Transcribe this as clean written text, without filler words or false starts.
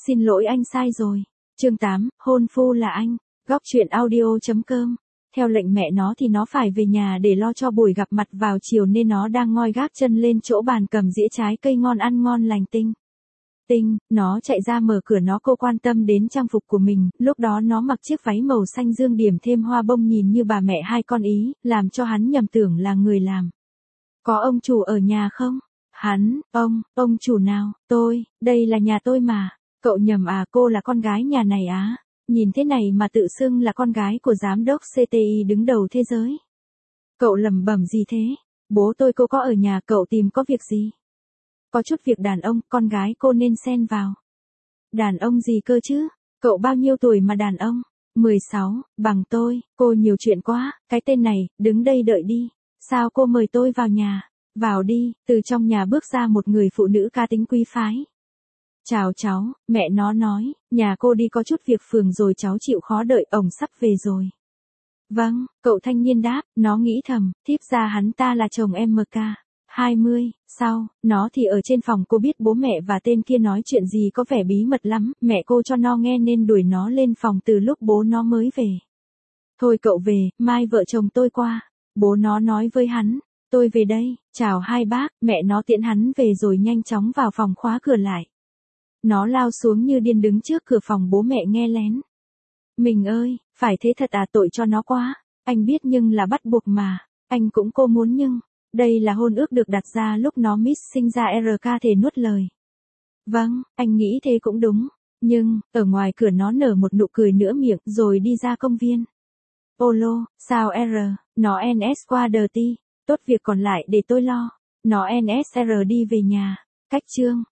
Xin lỗi anh sai rồi. Chương 8, hôn phu là anh. Góc truyện audio.com. Theo lệnh mẹ nó thì nó phải về nhà để lo cho buổi gặp mặt vào chiều nên nó đang ngoi gác chân lên chỗ bàn cầm dĩa trái cây ngon ăn ngon lành Tinh. Nó chạy ra mở cửa cô quan tâm đến trang phục của mình, lúc đó nó mặc chiếc váy màu xanh dương điểm thêm hoa bông nhìn như bà mẹ hai con ý, làm cho hắn nhầm tưởng là người làm. Có ông chủ ở nhà không? Hắn, ông chủ nào? Tôi, đây là nhà tôi mà. Cậu nhầm à, cô là con gái nhà này á. Nhìn thế này mà tự xưng là con gái của giám đốc CTI đứng đầu thế giới. Cậu lẩm bẩm gì thế? Bố tôi cô có ở nhà, cậu tìm có việc gì? Có chút việc đàn ông, con gái cô nên xen vào. Đàn ông gì cơ chứ? Cậu bao nhiêu tuổi mà đàn ông? 16, bằng tôi, cô nhiều chuyện quá, cái tên này, đứng đây đợi đi. Sao cô mời tôi vào nhà? Vào đi, từ trong nhà bước ra một người phụ nữ cá tính quý phái. Chào cháu, mẹ nó nói, nhà cô đi có chút việc phường rồi cháu chịu khó đợi, ổng sắp về rồi. Vâng, cậu thanh niên đáp, nó nghĩ thầm, thiếp ra hắn ta là chồng em MK. 20, sau, nó thì ở trên phòng cô biết bố mẹ và tên kia nói chuyện gì có vẻ bí mật lắm, mẹ cô cho nó nghe nên đuổi nó lên phòng từ lúc bố nó mới về. Thôi cậu về, mai vợ chồng tôi qua. Bố nó nói với hắn, tôi về đây, chào hai bác, mẹ nó tiễn hắn về rồi nhanh chóng vào phòng khóa cửa lại. Nó lao xuống như điên đứng trước cửa phòng bố mẹ nghe lén. Mình ơi, phải thế thật à, tội cho nó quá, anh biết nhưng là bắt buộc mà, anh cũng cô muốn nhưng, đây là hôn ước được đặt ra lúc nó miss sinh ra RK thể nuốt lời. Vâng, anh nghĩ thế cũng đúng, nhưng, ở ngoài cửa nó nở một nụ cười nửa miệng rồi đi ra công viên. Olo, sao nó NS qua đờ ti, tốt việc còn lại để tôi lo, nó NSR đi về nhà, cách chương.